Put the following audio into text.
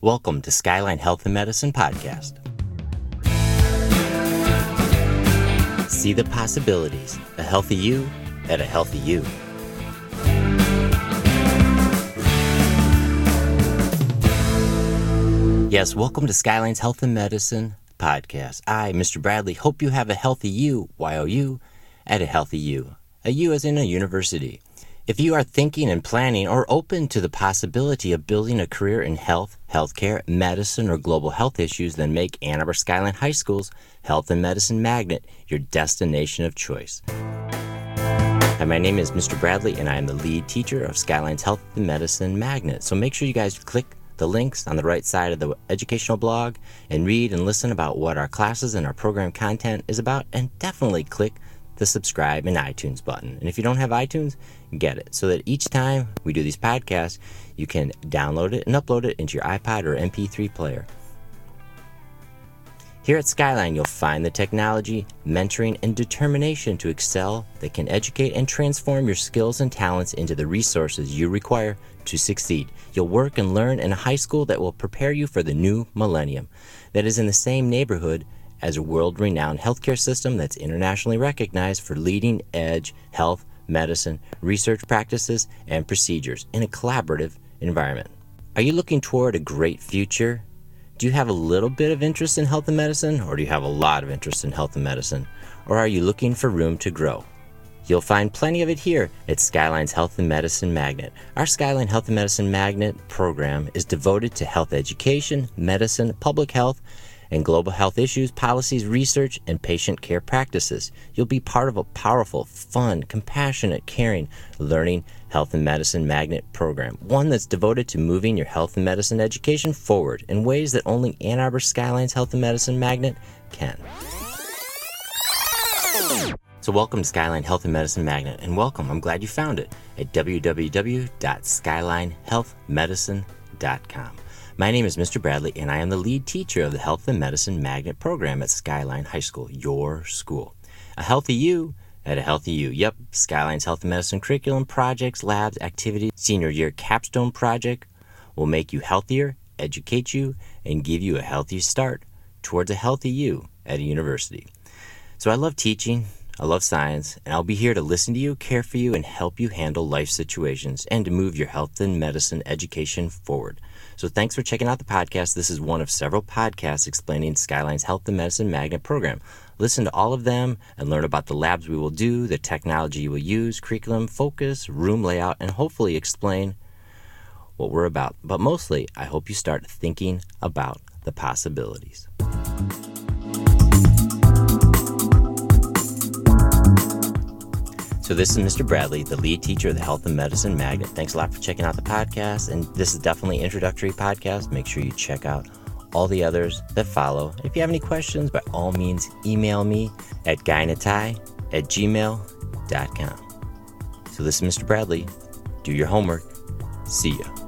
Welcome to Skyline Health and Medicine Podcast. See the possibilities, a healthy you at a healthy you. Yes, welcome to Skyline's Health and Medicine Podcast. I, Mr. Bradley, hope you have a healthy you, Y-O-U, at a healthy you. A U as in a university. If you are thinking and planning or open to the possibility of building a career in health, healthcare, medicine, or global health issues, then make Ann Arbor Skyline High School's Health and Medicine Magnet your destination of choice. Hi, my name is Mr. Bradley, and I am the lead teacher of Skyline's Health and Medicine Magnet. So make sure you guys click the links on the right side of the educational blog and read and listen about what our classes and our program content is about, and definitely click the subscribe and iTunes button. And if you don't have iTunes, get it, so that each time we do these podcasts, you can download it and upload it into your iPod or MP3 player. Here at Skyline, you'll find the technology, mentoring, and determination to excel that can educate and transform your skills and talents into the resources you require to succeed. You'll work and learn in a high school that will prepare you for the new millennium, that is in the same neighborhood as a world-renowned healthcare system that's internationally recognized for leading-edge health, medicine, research practices, and procedures in a collaborative environment. Are you looking toward a great future? Do you have a little bit of interest in health and medicine, or do you have a lot of interest in health and medicine? Or are you looking for room to grow? You'll find plenty of it here at Skyline's Health and Medicine Magnet. Our Skyline Health and Medicine Magnet program is devoted to health education, medicine, public health, and global health issues, policies, research, and patient care practices. You'll be part of a powerful, fun, compassionate, caring, learning health and medicine magnet program, one that's devoted to moving your health and medicine education forward in ways that only Ann Arbor Skyline's Health and Medicine Magnet can. So welcome to Skyline Health and Medicine Magnet, and welcome, I'm glad you found it, at www.skylinehealthmedicine.com. My name is Mr. Bradley, and I am the lead teacher of the Health and Medicine Magnet program at Skyline High School, your school. A healthy you at a healthy you. Yep, Skyline's Health and Medicine curriculum, projects, labs, activities, senior year capstone project will make you healthier, educate you, and give you a healthy start towards a healthy you at a university. So I love teaching, I love science, and I'll be here to listen to you, care for you, and help you handle life situations and to move your health and medicine education forward. So thanks for checking out the podcast. This is one of several podcasts explaining Skyline's Health and Medicine Magnet program. Listen to all of them and learn about the labs we will do, the technology you will use, curriculum, focus, room layout, and hopefully explain what we're about. But mostly, I hope you start thinking about the possibilities. So this is Mr. Bradley, the lead teacher of the Health and Medicine Magnet. Thanks a lot for checking out the podcast, and this is definitely an introductory podcast. Make sure you check out all the others that follow. If you have any questions, by all means, email me at guynatai@gmail.com. So this is Mr. Bradley. Do your homework. See ya.